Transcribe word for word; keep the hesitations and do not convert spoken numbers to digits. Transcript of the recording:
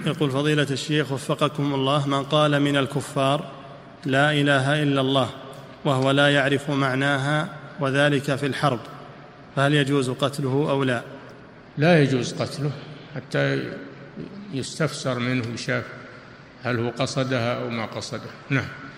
يقول فضيلة الشيخ وفقكم الله، من قال من الكفار لا إله إلا الله وهو لا يعرف معناها وذلك في الحرب، فهل يجوز قتله أو لا؟ لا يجوز قتله حتى يستفسر منه، يشاف هل هو قصدها أو ما قصدها. نعم.